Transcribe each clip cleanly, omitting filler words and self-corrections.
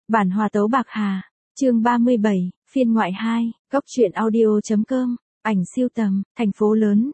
Bản hòa tấu Bạc Hà, chương 37, phiên ngoại 2, góc truyện audio.com, ảnh siêu tầm, thành phố lớn,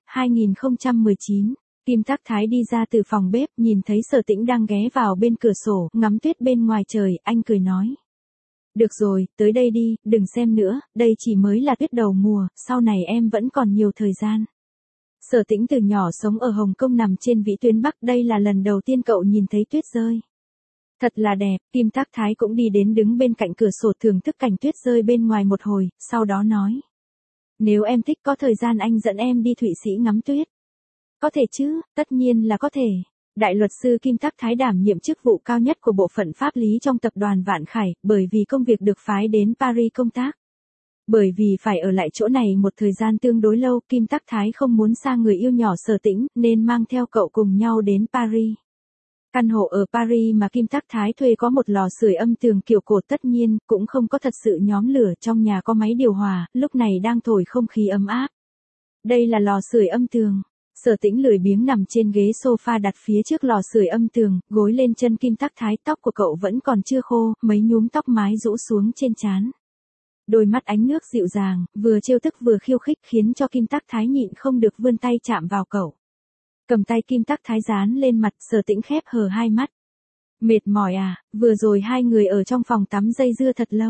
2019. Kim Tắc Thái đi ra từ phòng bếp, nhìn thấy Sở Tĩnh đang ghé vào bên cửa sổ, ngắm tuyết bên ngoài trời, anh cười nói. Được rồi, tới đây đi, đừng xem nữa, đây chỉ mới là tuyết đầu mùa, sau này em vẫn còn nhiều thời gian. Sở Tĩnh từ nhỏ sống ở Hồng Kông nằm trên vĩ tuyến Bắc, đây là lần đầu tiên cậu nhìn thấy tuyết rơi. Thật là đẹp, Kim Tắc Thái cũng đi đến đứng bên cạnh cửa sổ thưởng thức cảnh tuyết rơi bên ngoài một hồi, sau đó nói. Nếu em thích có thời gian anh dẫn em đi Thụy Sĩ ngắm tuyết. Có thể chứ, tất nhiên là có thể. Đại luật sư Kim Tắc Thái đảm nhiệm chức vụ cao nhất của bộ phận pháp lý trong tập đoàn Vạn Khải, bởi vì công việc được phái đến Paris công tác. Bởi vì phải ở lại chỗ này một thời gian tương đối lâu, Kim Tắc Thái không muốn xa người yêu nhỏ Sở Tĩnh, nên mang theo cậu cùng nhau đến Paris. Căn hộ ở Paris mà Kim Tắc Thái thuê có một lò sưởi âm tường kiểu cổ, tất nhiên, cũng không có thật sự nhóm lửa, trong nhà có máy điều hòa, lúc này đang thổi không khí ấm áp. Đây là lò sưởi âm tường. Sở Tĩnh lười biếng nằm trên ghế sofa đặt phía trước lò sưởi âm tường, gối lên chân Kim Tắc Thái, tóc của cậu vẫn còn chưa khô, mấy nhúm tóc mái rũ xuống trên trán. Đôi mắt ánh nước dịu dàng, vừa trêu tức vừa khiêu khích khiến cho Kim Tắc Thái nhịn không được vươn tay chạm vào cậu. Cầm tay Kim Tắc Thái dán lên mặt, Sở Tĩnh khép hờ hai mắt. Mệt mỏi à, vừa rồi hai người ở trong phòng tắm dây dưa thật lâu.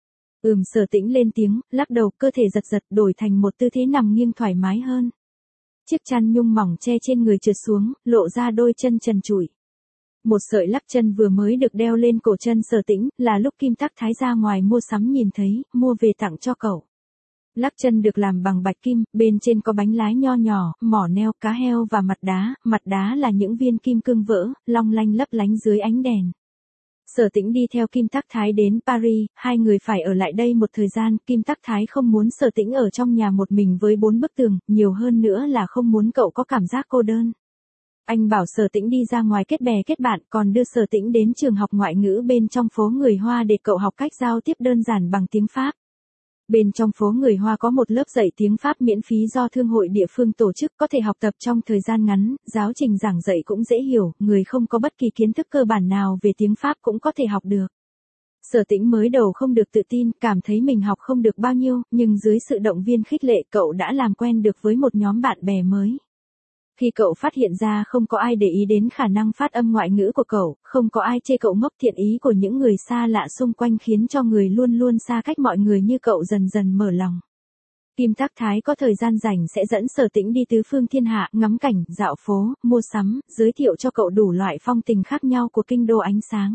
Sở Tĩnh lên tiếng, lắc đầu, cơ thể giật giật, đổi thành một tư thế nằm nghiêng thoải mái hơn. Chiếc chăn nhung mỏng che trên người trượt xuống, lộ ra đôi chân trần trụi. Một sợi lắc chân vừa mới được đeo lên cổ chân Sở Tĩnh, là lúc Kim Tắc Thái ra ngoài mua sắm nhìn thấy, mua về tặng cho cậu. Lắc chân được làm bằng bạch kim, bên trên có bánh lái nho nhỏ, mỏ neo, cá heo và mặt đá là những viên kim cương vỡ, long lanh lấp lánh dưới ánh đèn. Sở Tĩnh đi theo Kim Tắc Thái đến Paris, hai người phải ở lại đây một thời gian, Kim Tắc Thái không muốn Sở Tĩnh ở trong nhà một mình với 4 bức tường, nhiều hơn nữa là không muốn cậu có cảm giác cô đơn. Anh bảo Sở Tĩnh đi ra ngoài kết bè kết bạn, còn đưa Sở Tĩnh đến trường học ngoại ngữ bên trong phố người Hoa để cậu học cách giao tiếp đơn giản bằng tiếng Pháp. Bên trong phố người Hoa có một lớp dạy tiếng Pháp miễn phí do thương hội địa phương tổ chức, có thể học tập trong thời gian ngắn, giáo trình giảng dạy cũng dễ hiểu, người không có bất kỳ kiến thức cơ bản nào về tiếng Pháp cũng có thể học được. Sở Tĩnh mới đầu không được tự tin, cảm thấy mình học không được bao nhiêu, nhưng dưới sự động viên khích lệ cậu đã làm quen được với một nhóm bạn bè mới. Khi cậu phát hiện ra không có ai để ý đến khả năng phát âm ngoại ngữ của cậu, không có ai chê cậu ngốc, thiện ý của những người xa lạ xung quanh khiến cho người luôn luôn xa cách mọi người như cậu dần dần mở lòng. Kim Tắc Thái có thời gian rảnh sẽ dẫn Sở Tĩnh đi tứ phương thiên hạ, ngắm cảnh, dạo phố, mua sắm, giới thiệu cho cậu đủ loại phong tình khác nhau của kinh đô ánh sáng.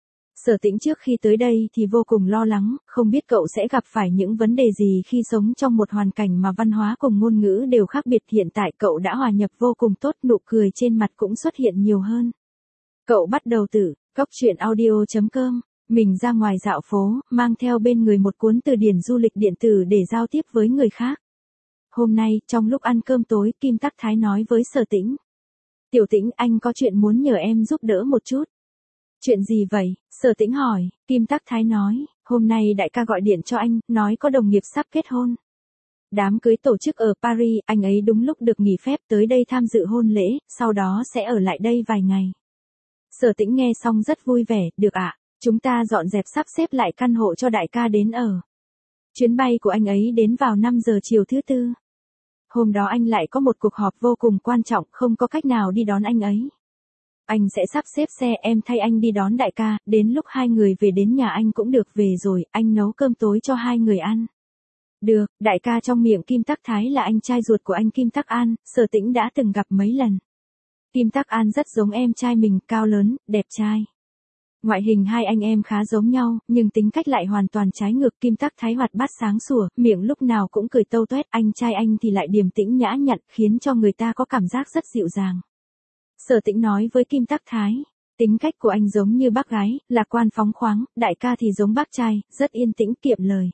Sở Tĩnh trước khi tới đây thì vô cùng lo lắng, không biết cậu sẽ gặp phải những vấn đề gì khi sống trong một hoàn cảnh mà văn hóa cùng ngôn ngữ đều khác biệt. Hiện tại cậu đã hòa nhập vô cùng tốt, nụ cười trên mặt cũng xuất hiện nhiều hơn. Cậu bắt đầu từ góc truyện audio.com, mình ra ngoài dạo phố, mang theo bên người một cuốn từ điển du lịch điện tử để giao tiếp với người khác. Hôm nay, trong lúc ăn cơm tối, Kim Tắc Thái nói với Sở Tĩnh. Tiểu Tĩnh, anh có chuyện muốn nhờ em giúp đỡ một chút. Chuyện gì vậy? Sở Tĩnh hỏi. Kim Tắc Thái nói, hôm nay đại ca gọi điện cho anh, nói có đồng nghiệp sắp kết hôn. Đám cưới tổ chức ở Paris, anh ấy đúng lúc được nghỉ phép tới đây tham dự hôn lễ, sau đó sẽ ở lại đây vài ngày. Sở Tĩnh nghe xong rất vui vẻ, được ạ, chúng ta dọn dẹp sắp xếp lại căn hộ cho đại ca đến ở. Chuyến bay của anh ấy đến vào 5 giờ chiều thứ Tư. Hôm đó anh lại có một cuộc họp vô cùng quan trọng, không có cách nào đi đón anh ấy. Anh sẽ sắp xếp xe, em thay anh đi đón đại ca, đến lúc hai người về đến nhà anh cũng được, về rồi, anh nấu cơm tối cho hai người ăn. Được, đại ca trong miệng Kim Tắc Thái là anh trai ruột của anh Kim Tắc An, Sở Tĩnh đã từng gặp mấy lần. Kim Tắc An rất giống em trai mình, cao lớn, đẹp trai. Ngoại hình hai anh em khá giống nhau, nhưng tính cách lại hoàn toàn trái ngược. Kim Tắc Thái hoạt bát sáng sủa, miệng lúc nào cũng cười tâu tuét, anh trai anh thì lại điềm tĩnh nhã nhặn, khiến cho người ta có cảm giác rất dịu dàng. Sở Tĩnh nói với Kim Tắc Thái, tính cách của anh giống như bác gái, lạc quan phóng khoáng, đại ca thì giống bác trai, rất yên tĩnh kiệm lời.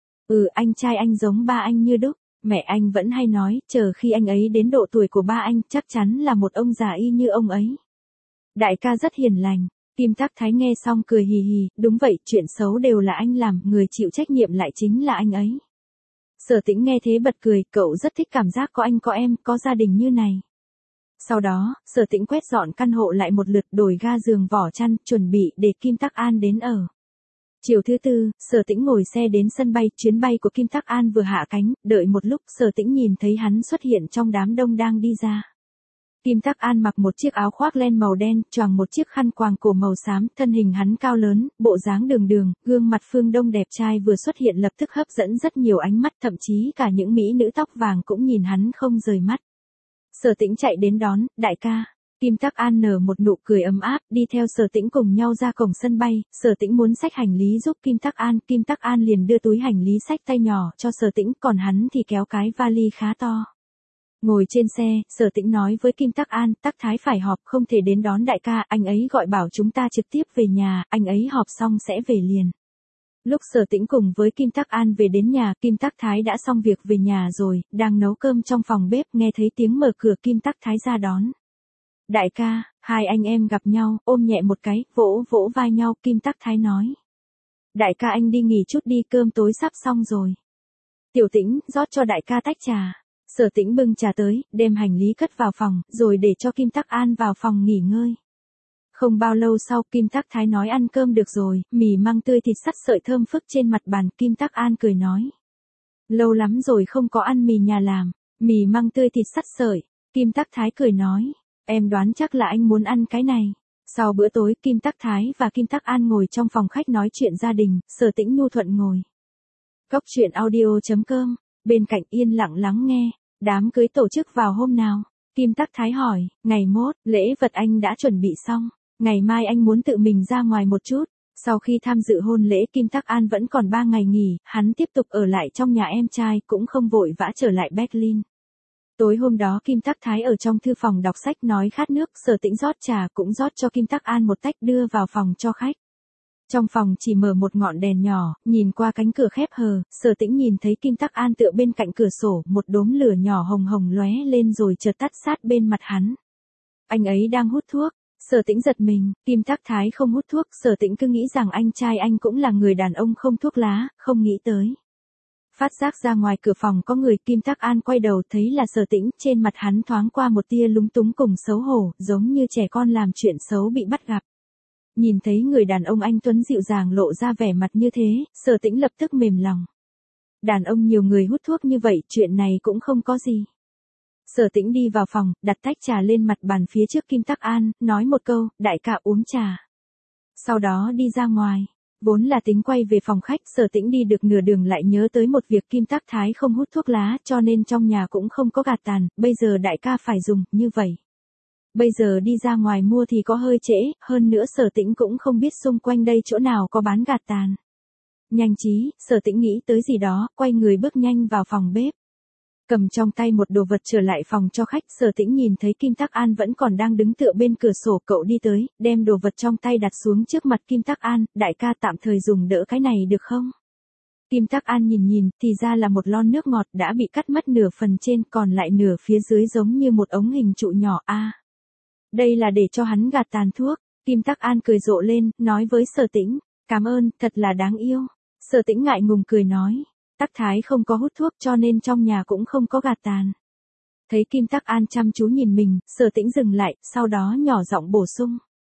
Anh trai anh giống ba anh như đúc, mẹ anh vẫn hay nói, chờ khi anh ấy đến độ tuổi của ba anh, chắc chắn là một ông già y như ông ấy. Đại ca rất hiền lành. Kim Tắc Thái nghe xong cười hì hì, đúng vậy, chuyện xấu đều là anh làm, người chịu trách nhiệm lại chính là anh ấy. Sở Tĩnh nghe thế bật cười, cậu rất thích cảm giác có anh có em, có gia đình như này. Sau đó, Sở Tĩnh quét dọn căn hộ lại một lượt, đổi ga giường vỏ chăn, chuẩn bị để Kim Tắc An đến ở. Chiều thứ tư, Sở Tĩnh ngồi xe đến sân bay, chuyến bay của Kim Tắc An vừa hạ cánh, đợi một lúc Sở Tĩnh nhìn thấy hắn xuất hiện trong đám đông đang đi ra. Kim Tắc An mặc một chiếc áo khoác len màu đen, choàng một chiếc khăn quàng cổ màu xám, thân hình hắn cao lớn, bộ dáng đường đường, gương mặt phương Đông đẹp trai vừa xuất hiện lập tức hấp dẫn rất nhiều ánh mắt, thậm chí cả những mỹ nữ tóc vàng cũng nhìn hắn không rời mắt. Sở Tĩnh chạy đến đón, đại ca. Kim Tắc An nở một nụ cười ấm áp, đi theo Sở Tĩnh cùng nhau ra cổng sân bay, Sở Tĩnh muốn xách hành lý giúp Kim Tắc An liền đưa túi hành lý xách tay nhỏ cho Sở Tĩnh, còn hắn thì kéo cái vali khá to. Ngồi trên xe, Sở Tĩnh nói với Kim Tắc An, Tắc Thái phải họp không thể đến đón đại ca, anh ấy gọi bảo chúng ta trực tiếp về nhà, anh ấy họp xong sẽ về liền. Lúc Sở Tĩnh cùng với Kim Tắc An về đến nhà, Kim Tắc Thái đã xong việc về nhà rồi, đang nấu cơm trong phòng bếp, nghe thấy tiếng mở cửa, Kim Tắc Thái ra đón. Đại ca, hai anh em gặp nhau, ôm nhẹ một cái, vỗ vỗ vai nhau, Kim Tắc Thái nói. Đại ca anh đi nghỉ chút đi, cơm tối sắp xong rồi. Tiểu Tĩnh, rót cho đại ca tách trà. Sở Tĩnh bưng trà tới, đem hành lý cất vào phòng, rồi để cho Kim Tắc An vào phòng nghỉ ngơi. Không bao lâu sau, Kim Tắc Thái nói ăn cơm được rồi, mì măng tươi thịt sắt sợi thơm phức trên mặt bàn, Kim Tắc An cười nói. Lâu lắm rồi không có ăn mì nhà làm, mì măng tươi thịt sắt sợi, Kim Tắc Thái cười nói. Em đoán chắc là anh muốn ăn cái này. Sau bữa tối, Kim Tắc Thái và Kim Tắc An ngồi trong phòng khách nói chuyện gia đình, Sở Tĩnh nhu thuận ngồi. Cốc truyện audio.com, bên cạnh yên lặng lắng nghe. Đám cưới tổ chức vào hôm nào? Kim Tắc Thái hỏi, ngày mốt, lễ vật anh đã chuẩn bị xong. Ngày mai anh muốn tự mình ra ngoài một chút. Sau khi tham dự hôn lễ, Kim Tắc An vẫn còn 3 ngày nghỉ, hắn tiếp tục ở lại trong nhà em trai, cũng không vội vã trở lại Berlin. Tối hôm đó Kim Tắc Thái ở trong thư phòng đọc sách nói khát nước, Sở Tĩnh rót trà cũng rót cho Kim Tắc An một tách đưa vào phòng cho khách. Trong phòng chỉ mở một ngọn đèn nhỏ, nhìn qua cánh cửa khép hờ, Sở Tĩnh nhìn thấy Kim Tắc An tựa bên cạnh cửa sổ, một đốm lửa nhỏ hồng hồng lóe lên rồi chợt tắt sát bên mặt hắn. Anh ấy đang hút thuốc. Sở Tĩnh giật mình, Kim Tắc Thái không hút thuốc, Sở Tĩnh cứ nghĩ rằng anh trai anh cũng là người đàn ông không thuốc lá, không nghĩ tới. Phát giác ra ngoài cửa phòng có người, Kim Tắc An quay đầu thấy là Sở Tĩnh, trên mặt hắn thoáng qua một tia lúng túng cùng xấu hổ, giống như trẻ con làm chuyện xấu bị bắt gặp. Nhìn thấy người đàn ông anh tuấn dịu dàng lộ ra vẻ mặt như thế, Sở Tĩnh lập tức mềm lòng. Đàn ông nhiều người hút thuốc như vậy, chuyện này cũng không có gì. Sở Tĩnh đi vào phòng, đặt tách trà lên mặt bàn phía trước Kim Tắc An, nói một câu, đại ca uống trà. Sau đó đi ra ngoài. Vốn là tính quay về phòng khách, Sở Tĩnh đi được nửa đường lại nhớ tới một việc, Kim Tắc Thái không hút thuốc lá, cho nên trong nhà cũng không có gạt tàn, bây giờ đại ca phải dùng, như vậy. Bây giờ đi ra ngoài mua thì có hơi trễ, hơn nữa Sở Tĩnh cũng không biết xung quanh đây chỗ nào có bán gạt tàn. Nhanh trí, Sở Tĩnh nghĩ tới gì đó, quay người bước nhanh vào phòng bếp. Cầm trong tay một đồ vật trở lại phòng cho khách, Sở Tĩnh nhìn thấy Kim Tắc An vẫn còn đang đứng tựa bên cửa sổ, cậu đi tới, đem đồ vật trong tay đặt xuống trước mặt Kim Tắc An, đại ca tạm thời dùng đỡ cái này được không? Kim Tắc An nhìn, thì ra là một lon nước ngọt đã bị cắt mất nửa phần trên, còn lại nửa phía dưới giống như một ống hình trụ nhỏ a. Đây là để cho hắn gạt tàn thuốc. Kim Tắc An cười rộ lên, nói với Sở Tĩnh, cảm ơn, thật là đáng yêu. Sở Tĩnh ngại ngùng cười nói. Tắc Thái không có hút thuốc cho nên trong nhà cũng không có gạt tàn. Thấy Kim Tắc An chăm chú nhìn mình, Sở Tĩnh dừng lại, sau đó nhỏ giọng bổ sung.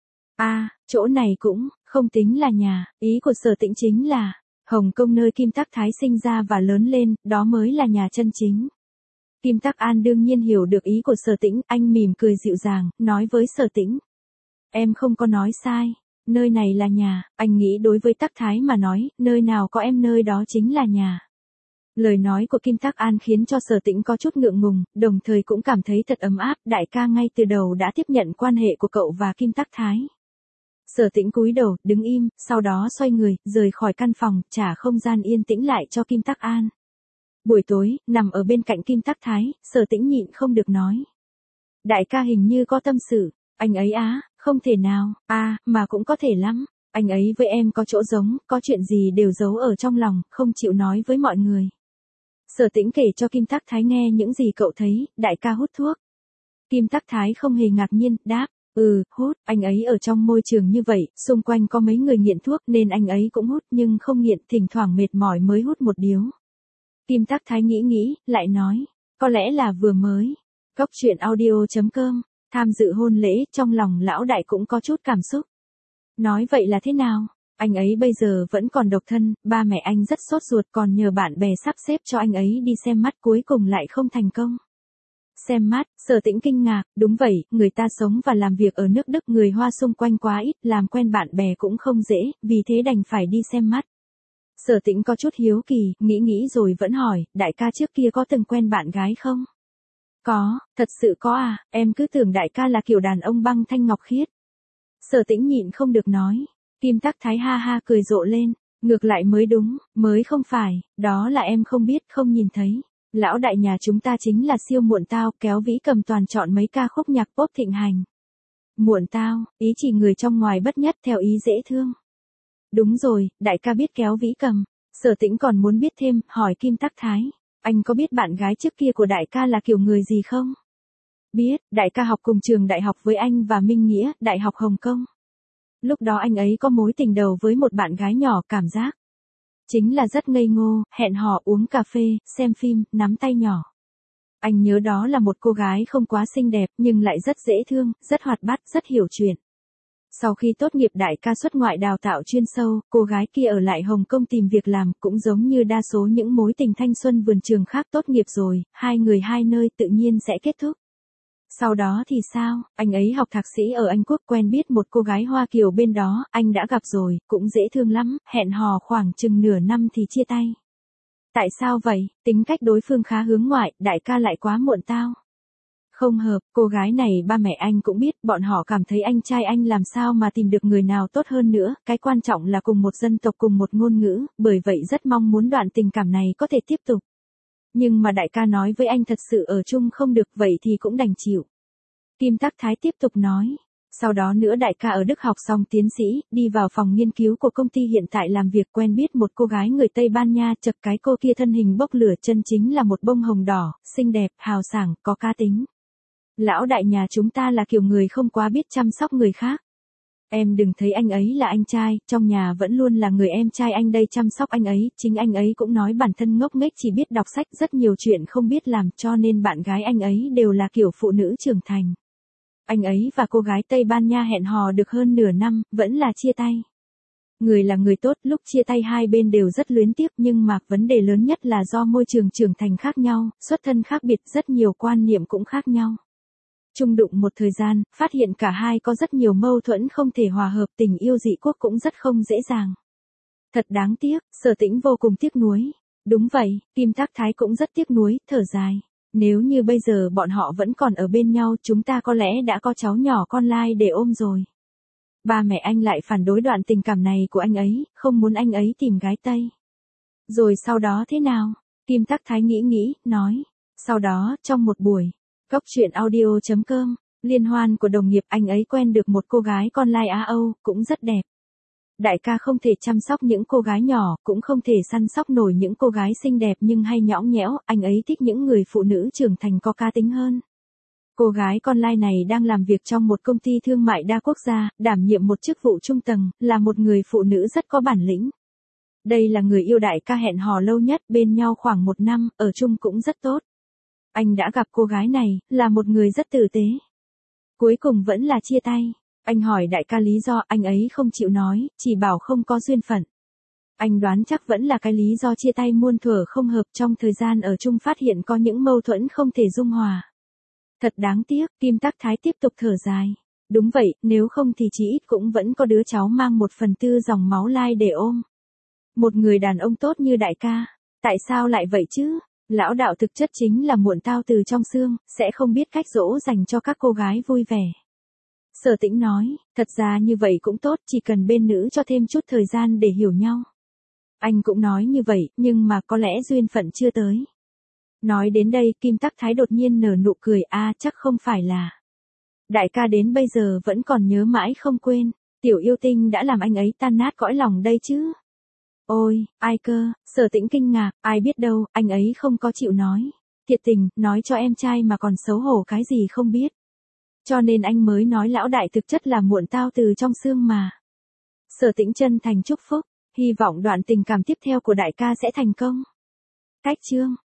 Chỗ này cũng không tính là nhà, ý của Sở Tĩnh chính là Hồng Kông nơi Kim Tắc Thái sinh ra và lớn lên, đó mới là nhà chân chính. Kim Tắc An đương nhiên hiểu được ý của Sở Tĩnh, anh mỉm cười dịu dàng, nói với Sở Tĩnh. Em không có nói sai, nơi này là nhà, anh nghĩ đối với Tắc Thái mà nói, nơi nào có em nơi đó chính là nhà. Lời nói của Kim Tắc An khiến cho Sở Tĩnh có chút ngượng ngùng, đồng thời cũng cảm thấy thật ấm áp, đại ca ngay từ đầu đã tiếp nhận quan hệ của cậu và Kim Tắc Thái. Sở Tĩnh cúi đầu, đứng im, sau đó xoay người, rời khỏi căn phòng, trả không gian yên tĩnh lại cho Kim Tắc An. Buổi tối, nằm ở bên cạnh Kim Tắc Thái, Sở Tĩnh nhịn không được nói. Đại ca hình như có tâm sự, anh ấy không thể nào, mà cũng có thể lắm. Anh ấy với em có chỗ giống, có chuyện gì đều giấu ở trong lòng, không chịu nói với mọi người. Sở Tĩnh kể cho Kim Tắc Thái nghe những gì cậu thấy, đại ca hút thuốc. Kim Tắc Thái không hề ngạc nhiên, đáp, hút, anh ấy ở trong môi trường như vậy, xung quanh có mấy người nghiện thuốc nên anh ấy cũng hút nhưng không nghiện, thỉnh thoảng mệt mỏi mới hút một điếu. Kim Tắc Thái nghĩ, lại nói, có lẽ là vừa mới. Cốc truyện audio.com, tham dự hôn lễ, trong lòng lão đại cũng có chút cảm xúc. Nói vậy là thế nào? Anh ấy bây giờ vẫn còn độc thân, ba mẹ anh rất sốt ruột còn nhờ bạn bè sắp xếp cho anh ấy đi xem mắt cuối cùng lại không thành công. Xem mắt, Sở Tĩnh kinh ngạc, đúng vậy, người ta sống và làm việc ở nước Đức người Hoa xung quanh quá ít, làm quen bạn bè cũng không dễ, vì thế đành phải đi xem mắt. Sở Tĩnh có chút hiếu kỳ, nghĩ rồi vẫn hỏi, đại ca trước kia có từng quen bạn gái không? Có, thật sự có à, em cứ tưởng đại ca là kiểu đàn ông băng thanh ngọc khiết. Sở Tĩnh nhịn không được nói. Kim Tắc Thái ha ha cười rộ lên, ngược lại mới đúng, mới không phải, đó là em không biết không nhìn thấy. Lão đại nhà chúng ta chính là siêu muộn tao, kéo Vĩ Cầm toàn chọn mấy ca khúc nhạc pop thịnh hành. Muộn tao, ý chỉ người trong ngoài bất nhất theo ý dễ thương. Đúng rồi, đại ca biết kéo Vĩ Cầm. Sở Tĩnh còn muốn biết thêm, hỏi Kim Tắc Thái, anh có biết bạn gái trước kia của đại ca là kiểu người gì không? Biết, đại ca học cùng trường đại học với anh và Minh Nghĩa, Đại học Hồng Kông. Lúc đó anh ấy có mối tình đầu với một bạn gái nhỏ, cảm giác chính là rất ngây ngô, hẹn hò uống cà phê, xem phim, nắm tay nhỏ. Anh nhớ đó là một cô gái không quá xinh đẹp nhưng lại rất dễ thương, rất hoạt bát, rất hiểu chuyện. Sau khi tốt nghiệp đại ca xuất ngoại đào tạo chuyên sâu, cô gái kia ở lại Hồng Kông tìm việc làm, cũng giống như đa số những mối tình thanh xuân vườn trường khác, tốt nghiệp rồi, hai người hai nơi tự nhiên sẽ kết thúc. Sau đó thì sao, anh ấy học thạc sĩ ở Anh Quốc, quen biết một cô gái Hoa Kiều bên đó, anh đã gặp rồi, cũng dễ thương lắm, hẹn hò khoảng chừng nửa năm thì chia tay. Tại sao vậy, tính cách đối phương khá hướng ngoại, đại ca lại quá muộn tao. Không hợp, cô gái này ba mẹ anh cũng biết, bọn họ cảm thấy anh trai anh làm sao mà tìm được người nào tốt hơn nữa, cái quan trọng là cùng một dân tộc cùng một ngôn ngữ, bởi vậy rất mong muốn đoạn tình cảm này có thể tiếp tục. Nhưng mà đại ca nói với anh thật sự ở chung không được, vậy thì cũng đành chịu. Kim Tắc Thái tiếp tục nói. Sau đó nữa đại ca ở Đức học xong tiến sĩ, đi vào phòng nghiên cứu của công ty hiện tại làm việc, quen biết một cô gái người Tây Ban Nha, chật cái cô kia thân hình bốc lửa, chân chính là một bông hồng đỏ, xinh đẹp, hào sảng, có cá tính. Lão đại nhà chúng ta là kiểu người không quá biết chăm sóc người khác. Em đừng thấy anh ấy là anh trai, trong nhà vẫn luôn là người em trai anh đây chăm sóc anh ấy, chính anh ấy cũng nói bản thân ngốc nghếch chỉ biết đọc sách, rất nhiều chuyện không biết làm, cho nên bạn gái anh ấy đều là kiểu phụ nữ trưởng thành. Anh ấy và cô gái Tây Ban Nha hẹn hò được hơn nửa năm, vẫn là chia tay. Người là người tốt, lúc chia tay hai bên đều rất luyến tiếc, nhưng mà vấn đề lớn nhất là do môi trường trưởng thành khác nhau, xuất thân khác biệt, rất nhiều quan niệm cũng khác nhau. Chung đụng một thời gian, phát hiện cả hai có rất nhiều mâu thuẫn không thể hòa hợp, tình yêu dị quốc cũng rất không dễ dàng. Thật đáng tiếc, Sở Tĩnh vô cùng tiếc nuối. Đúng vậy, Kim Tắc Thái cũng rất tiếc nuối, thở dài. Nếu như bây giờ bọn họ vẫn còn ở bên nhau, chúng ta có lẽ đã có cháu nhỏ con lai để ôm rồi. Ba mẹ anh lại phản đối đoạn tình cảm này của anh ấy, không muốn anh ấy tìm gái Tây. Rồi sau đó thế nào? Kim Tắc Thái nghĩ, nói. Sau đó, trong một buổi, Cóc truyện audio.com, liên hoan của đồng nghiệp, anh ấy quen được một cô gái con lai Á Âu, cũng rất đẹp. Đại ca không thể chăm sóc những cô gái nhỏ, cũng không thể săn sóc nổi những cô gái xinh đẹp nhưng hay nhõng nhẽo, anh ấy thích những người phụ nữ trưởng thành có cá tính hơn. Cô gái con lai này đang làm việc trong một công ty thương mại đa quốc gia, đảm nhiệm một chức vụ trung tầng, là một người phụ nữ rất có bản lĩnh. Đây là người yêu đại ca hẹn hò lâu nhất, bên nhau khoảng 1 năm, ở chung cũng rất tốt. Anh đã gặp cô gái này, là một người rất tử tế. Cuối cùng vẫn là chia tay. Anh hỏi đại ca lý do, anh ấy không chịu nói, chỉ bảo không có duyên phận. Anh đoán chắc vẫn là cái lý do chia tay muôn thuở không hợp, trong thời gian ở chung phát hiện có những mâu thuẫn không thể dung hòa. Thật đáng tiếc, Kim Tắc Thái tiếp tục thở dài. Đúng vậy, nếu không thì chí ít cũng vẫn có đứa cháu mang 1/4 dòng máu lai để ôm. Một người đàn ông tốt như đại ca, tại sao lại vậy chứ? Lão đạo thực chất chính là muộn tao từ trong xương, sẽ không biết cách dỗ dành cho các cô gái vui vẻ. Sở Tĩnh nói, thật ra như vậy cũng tốt, chỉ cần bên nữ cho thêm chút thời gian để hiểu nhau. Anh cũng nói như vậy, nhưng mà có lẽ duyên phận chưa tới. Nói đến đây, Kim Tắc Thái đột nhiên nở nụ cười, chắc không phải là. Đại ca đến bây giờ vẫn còn nhớ mãi không quên, tiểu yêu tinh đã làm anh ấy tan nát cõi lòng đây chứ. Ôi, ai cơ, Sở Tĩnh kinh ngạc, ai biết đâu, anh ấy không có chịu nói. Thiệt tình, nói cho em trai mà còn xấu hổ cái gì không biết. Cho nên anh mới nói lão đại thực chất là muộn tao từ trong xương mà. Sở Tĩnh chân thành chúc phúc, hy vọng đoạn tình cảm tiếp theo của đại ca sẽ thành công. Cách chương